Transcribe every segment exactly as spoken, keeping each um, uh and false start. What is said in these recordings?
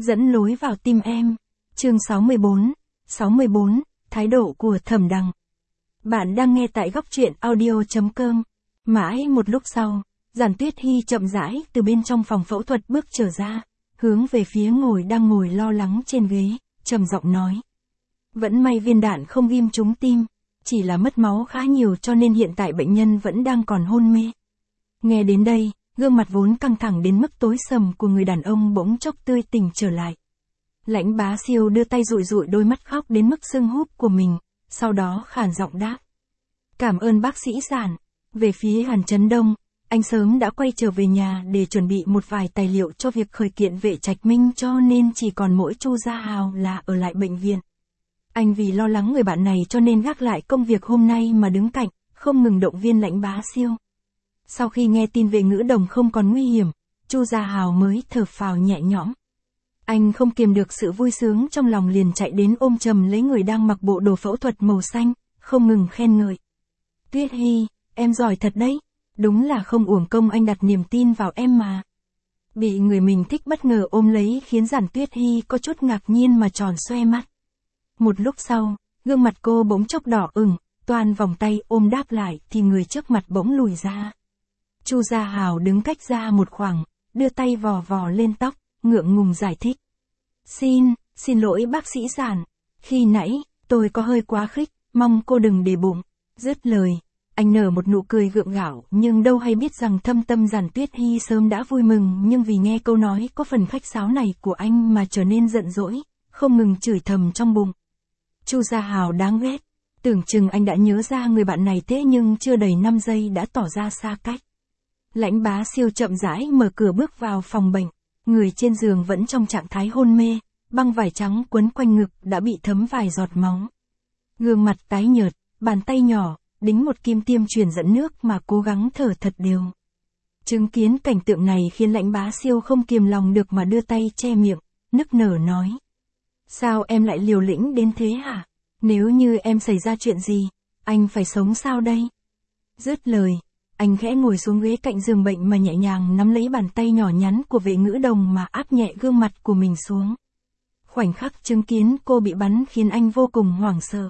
dẫn lối vào tim em. Chương sáu mươi bốn, sáu mươi bốn, thái độ của Thẩm Đằng. Bạn đang nghe tại góc truyện audio chấm com. Mãi một lúc sau, Giản Tuyết Hy chậm rãi từ bên trong phòng phẫu thuật bước trở ra, hướng về phía ngồi đang ngồi lo lắng trên ghế, trầm giọng nói. Vẫn may viên đạn không ghim trúng tim, chỉ là mất máu khá nhiều cho nên hiện tại bệnh nhân vẫn đang còn hôn mê. Nghe đến đây, gương mặt vốn căng thẳng đến mức tối sầm của người đàn ông bỗng chốc tươi tỉnh trở lại. Lãnh Bá Siêu đưa tay dụi dụi đôi mắt khóc đến mức sưng húp của mình, sau đó khàn giọng đáp. Cảm ơn bác sĩ Giản. Về phía Hàn Chấn Đông, anh sớm đã quay trở về nhà để chuẩn bị một vài tài liệu cho việc khởi kiện Vệ Trạch Minh cho nên chỉ còn mỗi Chu Gia Hào là ở lại bệnh viện. Anh vì lo lắng người bạn này cho nên gác lại công việc hôm nay mà đứng cạnh, không ngừng động viên Lãnh Bá Siêu. Sau khi nghe tin Vệ Ngữ Đồng không còn nguy hiểm, Chu Gia Hào mới thở phào nhẹ nhõm. Anh không kiềm được sự vui sướng trong lòng liền chạy đến ôm chầm lấy người đang mặc bộ đồ phẫu thuật màu xanh, không ngừng khen ngợi. Tuyết Hy, em giỏi thật đấy, đúng là không uổng công anh đặt niềm tin vào em mà. Bị người mình thích bất ngờ ôm lấy khiến Giản Tuyết Hy có chút ngạc nhiên mà tròn xoe mắt. Một lúc sau, gương mặt cô bỗng chốc đỏ ửng, toan vòng tay ôm đáp lại thì người trước mặt bỗng lùi ra. Chu Gia Hào đứng cách ra một khoảng, đưa tay vò vò lên tóc, ngượng ngùng giải thích. Xin, xin lỗi bác sĩ Giản, khi nãy, tôi có hơi quá khích, mong cô đừng để bụng. Dứt lời, anh nở một nụ cười gượng gạo nhưng đâu hay biết rằng thâm tâm Giản Tuyết Hy sớm đã vui mừng nhưng vì nghe câu nói có phần khách sáo này của anh mà trở nên giận dỗi, không ngừng chửi thầm trong bụng. Chu Gia Hào đáng ghét, tưởng chừng anh đã nhớ ra người bạn này thế nhưng chưa đầy năm giây đã tỏ ra xa cách. Lãnh Bá Siêu chậm rãi mở cửa bước vào phòng bệnh, người trên giường vẫn trong trạng thái hôn mê, băng vải trắng quấn quanh ngực đã bị thấm vài giọt máu. Gương mặt tái nhợt, bàn tay nhỏ, đính một kim tiêm truyền dẫn nước mà cố gắng thở thật đều. Chứng kiến cảnh tượng này khiến Lãnh Bá Siêu không kiềm lòng được mà đưa tay che miệng, nức nở nói. Sao em lại liều lĩnh đến thế hả? Nếu như em xảy ra chuyện gì, anh phải sống sao đây? Dứt lời, anh khẽ ngồi xuống ghế cạnh giường bệnh mà nhẹ nhàng nắm lấy bàn tay nhỏ nhắn của Vệ Ngữ Đồng mà áp nhẹ gương mặt của mình xuống. Khoảnh khắc chứng kiến cô bị bắn khiến anh vô cùng hoảng sợ.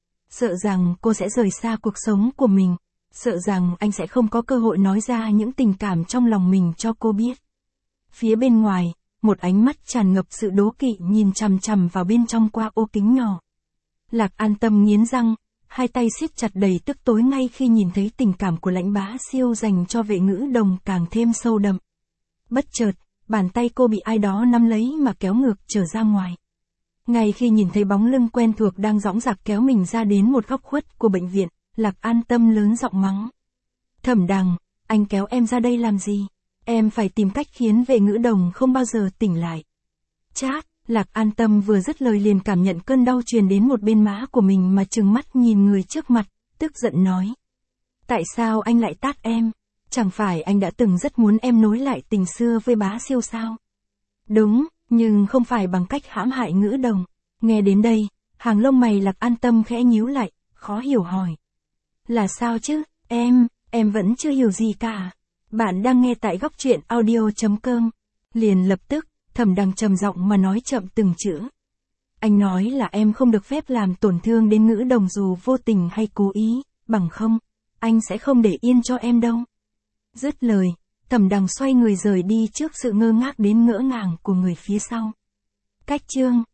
Sợ rằng cô sẽ rời xa cuộc sống của mình, sợ rằng anh sẽ không có cơ hội nói ra những tình cảm trong lòng mình cho cô biết. Phía bên ngoài, một ánh mắt tràn ngập sự đố kỵ nhìn chằm chằm vào bên trong qua ô kính nhỏ. Lạc An Tâm nghiến răng, hai tay siết chặt đầy tức tối ngay khi nhìn thấy tình cảm của Lãnh Bá Siêu dành cho Vệ Ngữ Đồng càng thêm sâu đậm. Bất chợt, bàn tay cô bị ai đó nắm lấy mà kéo ngược trở ra ngoài. Ngay khi nhìn thấy bóng lưng quen thuộc đang dõng dạc kéo mình ra đến một góc khuất của bệnh viện, Lạc An Tâm lớn giọng mắng. Thẩm Đằng, anh kéo em ra đây làm gì? Em phải tìm cách khiến Vệ Ngữ Đồng không bao giờ tỉnh lại. Chát, Lạc An Tâm vừa dứt lời liền cảm nhận cơn đau truyền đến một bên má của mình mà trừng mắt nhìn người trước mặt, tức giận nói. Tại sao anh lại tát em? Chẳng phải anh đã từng rất muốn em nối lại tình xưa với Bá Siêu sao? Đúng, nhưng không phải bằng cách hãm hại Ngữ Đồng. Nghe đến đây, hàng lông mày Lạc An Tâm khẽ nhíu lại, khó hiểu hỏi. Là sao chứ, em, em vẫn chưa hiểu gì cả. Bạn đang nghe tại góc truyện audio chấm com. Liền lập tức, Thẩm Đằng trầm giọng mà nói chậm từng chữ. Anh nói là em không được phép làm tổn thương đến Ngữ Đồng dù vô tình hay cố ý, bằng không, anh sẽ không để yên cho em đâu. Dứt lời, Thẩm Đằng xoay người rời đi trước sự ngơ ngác đến ngỡ ngàng của người phía sau. Cách chương